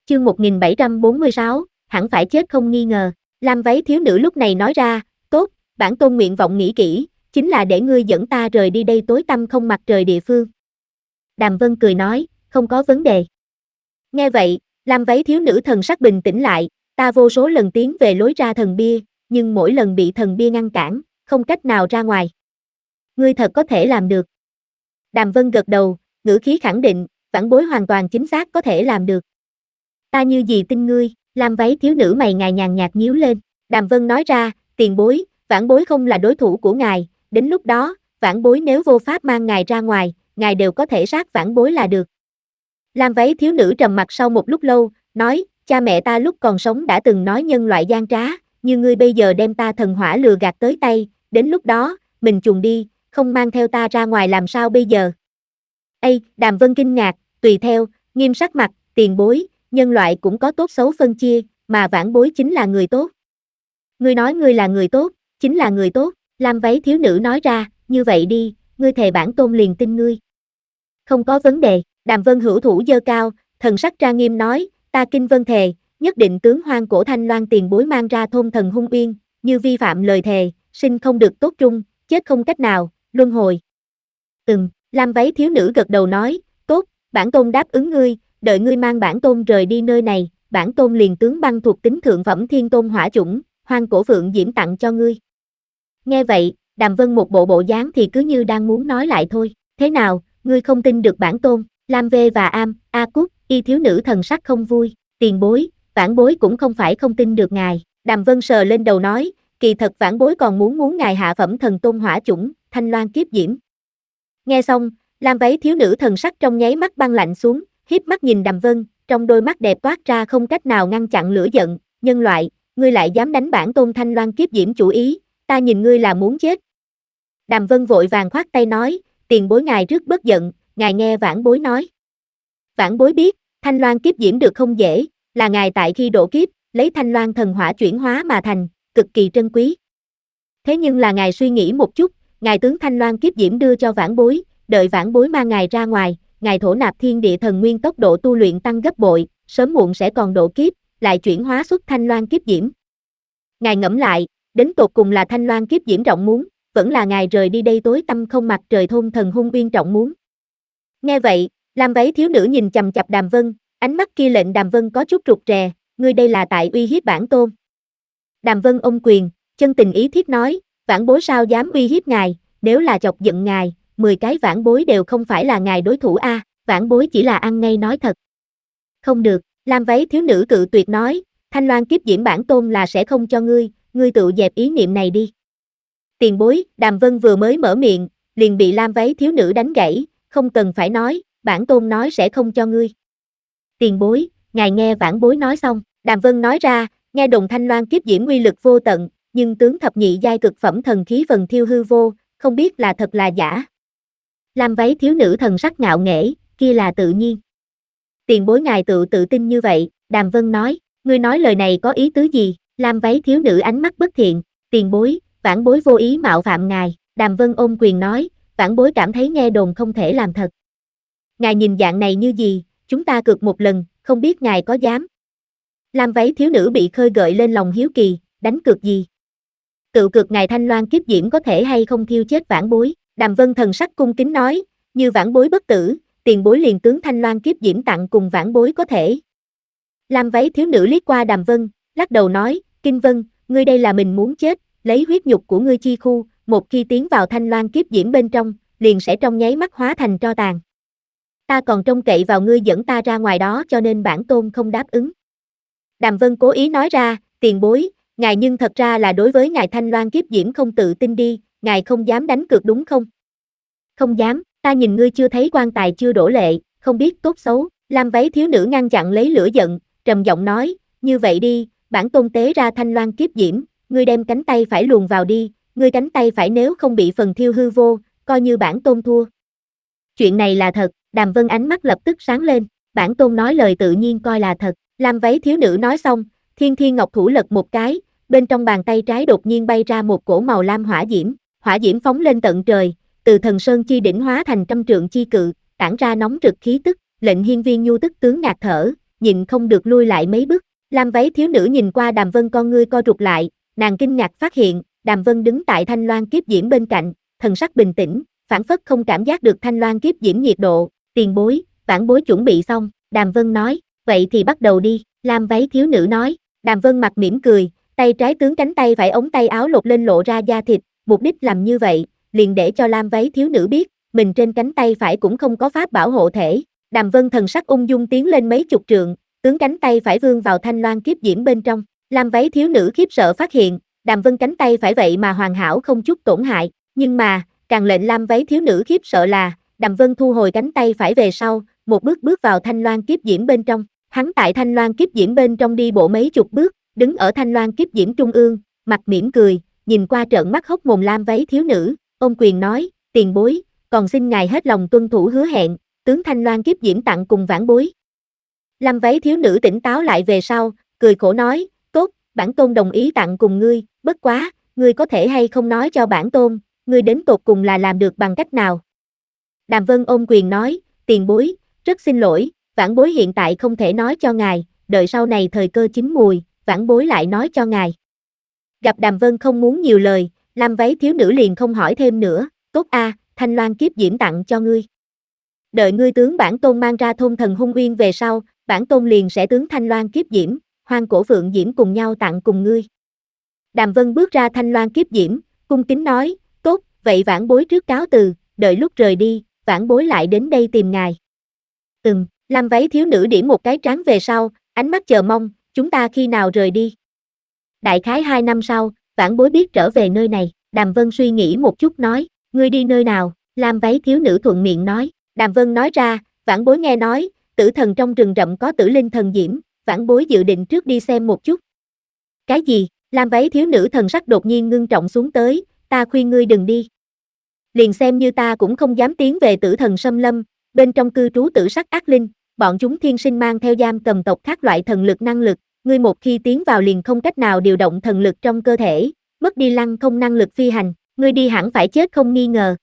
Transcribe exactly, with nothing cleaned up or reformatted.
Chương một nghìn bảy trăm bốn mươi sáu, hẳn phải chết không nghi ngờ. Lam váy thiếu nữ lúc này nói ra, tốt, bản tôn nguyện vọng nghĩ kỹ, chính là để ngươi dẫn ta rời đi đây tối tăm không mặt trời địa phương. Đàm Vân cười nói, không có vấn đề. Nghe vậy, Lam váy thiếu nữ thần sắc bình tĩnh lại, ta vô số lần tiến về lối ra thần bia, nhưng mỗi lần bị thần bia ngăn cản, không cách nào ra ngoài. Ngươi thật có thể làm được. Đàm Vân gật đầu, ngữ khí khẳng định, vãn bối hoàn toàn chính xác có thể làm được. Ta như gì tin ngươi, Lam váy thiếu nữ mày ngài nhàn nhạt nhíu lên. Đàm Vân nói ra, tiền bối, vãn bối không là đối thủ của ngài, đến lúc đó, vãn bối nếu vô pháp mang ngài ra ngoài, ngài đều có thể sát vãn bối là được. Lam váy thiếu nữ trầm mặt sau một lúc lâu, nói, cha mẹ ta lúc còn sống đã từng nói nhân loại gian trá, như ngươi bây giờ đem ta thần hỏa lừa gạt tới tay, đến lúc đó, mình chuồn đi, không mang theo ta ra ngoài làm sao bây giờ? Ây, Đàm Vân kinh ngạc, tùy theo, nghiêm sắc mặt, tiền bối, nhân loại cũng có tốt xấu phân chia, mà vãn bối chính là người tốt. Ngươi nói ngươi là người tốt, chính là người tốt, Lam váy thiếu nữ nói ra, như vậy đi, ngươi thề bản tôn liền tin ngươi. Không có vấn đề, Đàm Vân hữu thủ giơ cao, thần sắc tra nghiêm nói, ta kinh vân thề, nhất định tướng hoang cổ thanh loan tiền bối mang ra thôn thần hung uyên, như vi phạm lời thề, sinh không được tốt trung, chết không cách nào, luân hồi. Ừm, Lam váy thiếu nữ gật đầu nói, tốt, bản tôn đáp ứng ngươi, đợi ngươi mang bản tôn rời đi nơi này, bản tôn liền tướng băng thuộc tính thượng phẩm thiên tôn hỏa chủng, hoang cổ phượng diễm tặng cho ngươi. Nghe vậy, Đàm Vân một bộ bộ dáng thì cứ như đang muốn nói lại thôi, thế nào, ngươi không tin được bản tôn, Lam V và Am, A Cúc, y thiếu nữ thần sắc không vui, tiền bối, vãn bối cũng không phải không tin được ngài, Đàm Vân sờ lên đầu nói, kỳ thật vãn bối còn muốn muốn ngài hạ phẩm thần tôn hỏa chủng, thanh loan kiếp diễm. Nghe xong, Lam váy thiếu nữ thần sắc trong nháy mắt băng lạnh xuống, hiếp mắt nhìn Đàm Vân, trong đôi mắt đẹp toát ra không cách nào ngăn chặn lửa giận, nhân loại, ngươi lại dám đánh bản tôn thanh loan kiếp diễm chủ ý, ta nhìn ngươi là muốn chết. Đàm Vân vội vàng khoát tay nói, tiền bối ngài trước bất giận, ngài nghe vãn bối nói. Vãn bối biết, thanh loan kiếp diễm được không dễ, là ngài tại khi độ kiếp, lấy thanh loan thần hỏa chuyển hóa mà thành, cực kỳ trân quý. Thế nhưng là ngài suy nghĩ một chút, ngài tướng thanh loan kiếp diễm đưa cho vãn bối, đợi vãn bối mang ngài ra ngoài, ngài thổ nạp thiên địa thần nguyên tốc độ tu luyện tăng gấp bội, sớm muộn sẽ còn độ kiếp, lại chuyển hóa xuất thanh loan kiếp diễm. Ngài ngẫm lại, đến tột cùng là thanh loan kiếp diễm trọng muốn, vẫn là ngài rời đi đây tối tăm không mặt trời thôn thần hung uyên trọng muốn. Nghe vậy, Lam váy thiếu nữ nhìn chằm chằm Đàm Vân, ánh mắt kia lệnh Đàm Vân có chút rụt rè, ngươi đây là tại uy hiếp bản tôn. Đàm Vân ôm quyền, chân tình ý thiết nói, vãn bối sao dám uy hiếp ngài, nếu là chọc giận ngài, mười cái vãn bối đều không phải là ngài đối thủ a, à, vãn bối chỉ là ăn ngay nói thật. Không được, Lam váy thiếu nữ cự tuyệt nói, thanh loan kiếp diễm bản tôn là sẽ không cho ngươi, ngươi tự dẹp ý niệm này đi. Tiền bối, Đàm Vân vừa mới mở miệng, liền bị Lam váy thiếu nữ đánh gãy, không cần phải nói, bản tôn nói sẽ không cho ngươi. Tiền bối, ngài nghe vãn bối nói xong, Đàm Vân nói ra, nghe đồn thanh loan kiếp diễm uy lực vô tận, nhưng tướng thập nhị giai cực phẩm thần khí vần thiêu hư vô, không biết là thật là giả. Lam váy thiếu nữ thần sắc ngạo nghễ, kia là tự nhiên. Tiền bối ngài tự tự tin như vậy, Đàm Vân nói, ngươi nói lời này có ý tứ gì? Lam váy thiếu nữ ánh mắt bất thiện, tiền bối, vãn bối vô ý mạo phạm ngài, Đàm Vân ôm quyền nói, vãn bối cảm thấy nghe đồn không thể làm thật. Ngài nhìn dạng này như gì, chúng ta cược một lần, không biết ngài có dám. Lam váy thiếu nữ bị khơi gợi lên lòng hiếu kỳ, đánh cược gì? Cự cược ngài thanh loan kiếp diễm có thể hay không thiêu chết vãn bối, Đàm Vân thần sắc cung kính nói, như vãn bối bất tử, tiền bối liền tướng thanh loan kiếp diễm tặng cùng vãn bối có thể. Lam váy thiếu nữ liếc qua Đàm Vân, lắc đầu nói, Kinh Vân, ngươi đây là mình muốn chết, lấy huyết nhục của ngươi chi khu, một khi tiến vào thanh loan kiếp diễm bên trong, liền sẽ trong nháy mắt hóa thành tro tàn. Ta còn trông cậy vào ngươi dẫn ta ra ngoài đó cho nên bản tôn không đáp ứng. Đàm Vân cố ý nói ra, tiền bối, ngài nhưng thật ra là đối với ngài thanh loan kiếp diễm không tự tin đi, ngài không dám đánh cược đúng không? Không dám, ta nhìn ngươi chưa thấy quan tài chưa đổ lệ, không biết tốt xấu, Lam váy thiếu nữ ngăn chặn lấy lửa giận, trầm giọng nói, như vậy đi, bản tôn tế ra thanh loan kiếp diễm, ngươi đem cánh tay phải luồn vào đi, ngươi cánh tay phải nếu không bị phần thiêu hư vô, coi như bản tôn thua. Chuyện này là thật, Đàm Vân ánh mắt lập tức sáng lên, bản tôn nói lời tự nhiên coi là thật, Lam váy thiếu nữ nói xong, Thiên Thiên Ngọc thủ lật một cái, bên trong bàn tay trái đột nhiên bay ra một cổ màu lam hỏa diễm, hỏa diễm phóng lên tận trời, từ thần sơn chi đỉnh hóa thành trăm trượng chi cự, tản ra nóng rực khí tức, lệnh hiên viên nhu tức tướng ngạt thở, nhịn không được lui lại mấy bước. Lam váy thiếu nữ nhìn qua Đàm Vân, con ngươi co rụt lại, nàng kinh ngạc phát hiện, Đàm Vân đứng tại thanh loan kiếp diễm bên cạnh, thần sắc bình tĩnh, phảng phất không cảm giác được thanh loan kiếp diễm nhiệt độ. Tiền bối, vãn bối chuẩn bị xong, Đàm Vân nói, vậy thì bắt đầu đi, Lam váy thiếu nữ nói. Đàm Vân mặt mỉm cười, tay trái tướng cánh tay phải ống tay áo lột lên lộ ra da thịt, mục đích làm như vậy, liền để cho Lam váy thiếu nữ biết, mình trên cánh tay phải cũng không có pháp bảo hộ thể. Đàm Vân thần sắc ung dung tiến lên mấy chục trượng, tướng cánh tay phải vươn vào thanh loan kiếp diễm bên trong. Lam váy thiếu nữ khiếp sợ phát hiện, Đàm Vân cánh tay phải vậy mà hoàn hảo không chút tổn hại, nhưng mà, càng lệnh Lam váy thiếu nữ khiếp sợ là, Đàm Vân thu hồi cánh tay phải về sau, một bước bước vào thanh loan kiếp diễm bên trong. Hắn tại thanh loan kiếp diễm bên trong đi bộ mấy chục bước, đứng ở thanh loan kiếp diễm trung ương, mặt mỉm cười, nhìn qua trợn mắt hốc mồm Lam váy thiếu nữ, ôm quyền nói, tiền bối, còn xin ngài hết lòng tuân thủ hứa hẹn, tướng thanh loan kiếp diễm tặng cùng vãn bối. Lam váy thiếu nữ tỉnh táo lại về sau, cười khổ nói, tốt, bản tôn đồng ý tặng cùng ngươi, bất quá, ngươi có thể hay không nói cho bản tôn, ngươi đến tột cùng là làm được bằng cách nào? Đàm Vân ôm quyền nói, tiền bối, rất xin lỗi, vãn bối hiện tại không thể nói cho ngài, đợi sau này thời cơ chín mùi, vãn bối lại nói cho ngài. Gặp Đàm Vân không muốn nhiều lời, Lam váy thiếu nữ liền không hỏi thêm nữa, tốt a, thanh loan kiếp diễm tặng cho ngươi. Đợi ngươi tướng bản tôn mang ra thôn thần hung uyên về sau, bản tôn liền sẽ tướng thanh loan kiếp diễm, hoang cổ phượng diễm cùng nhau tặng cùng ngươi. Đàm Vân bước ra thanh loan kiếp diễm, cung kính nói, tốt, vậy vãn bối trước cáo từ, đợi lúc rời đi, vãn bối lại đến đây tìm ngài. Ừm, Lam váy thiếu nữ điểm một cái trán về sau, ánh mắt chờ mong, chúng ta khi nào rời đi? Đại khái hai năm sau, vãn bối biết trở về nơi này. Đàm Vân suy nghĩ một chút nói, ngươi đi nơi nào? Lam váy thiếu nữ thuận miệng nói. Đàm Vân nói ra, vãn bối nghe nói, tử thần trong rừng rậm có tử linh thần diễm, vãn bối dự định trước đi xem một chút. Cái gì? Lam váy thiếu nữ thần sắc đột nhiên ngưng trọng xuống tới, ta khuyên ngươi đừng đi. Liền xem như ta cũng không dám tiến về tử thần xâm lâm, bên trong cư trú tử sắc ác linh, bọn chúng thiên sinh mang theo giam cầm tộc khác loại thần lực năng lực, ngươi một khi tiến vào liền không cách nào điều động thần lực trong cơ thể, mất đi lăng không năng lực phi hành, ngươi đi hẳn phải chết không nghi ngờ.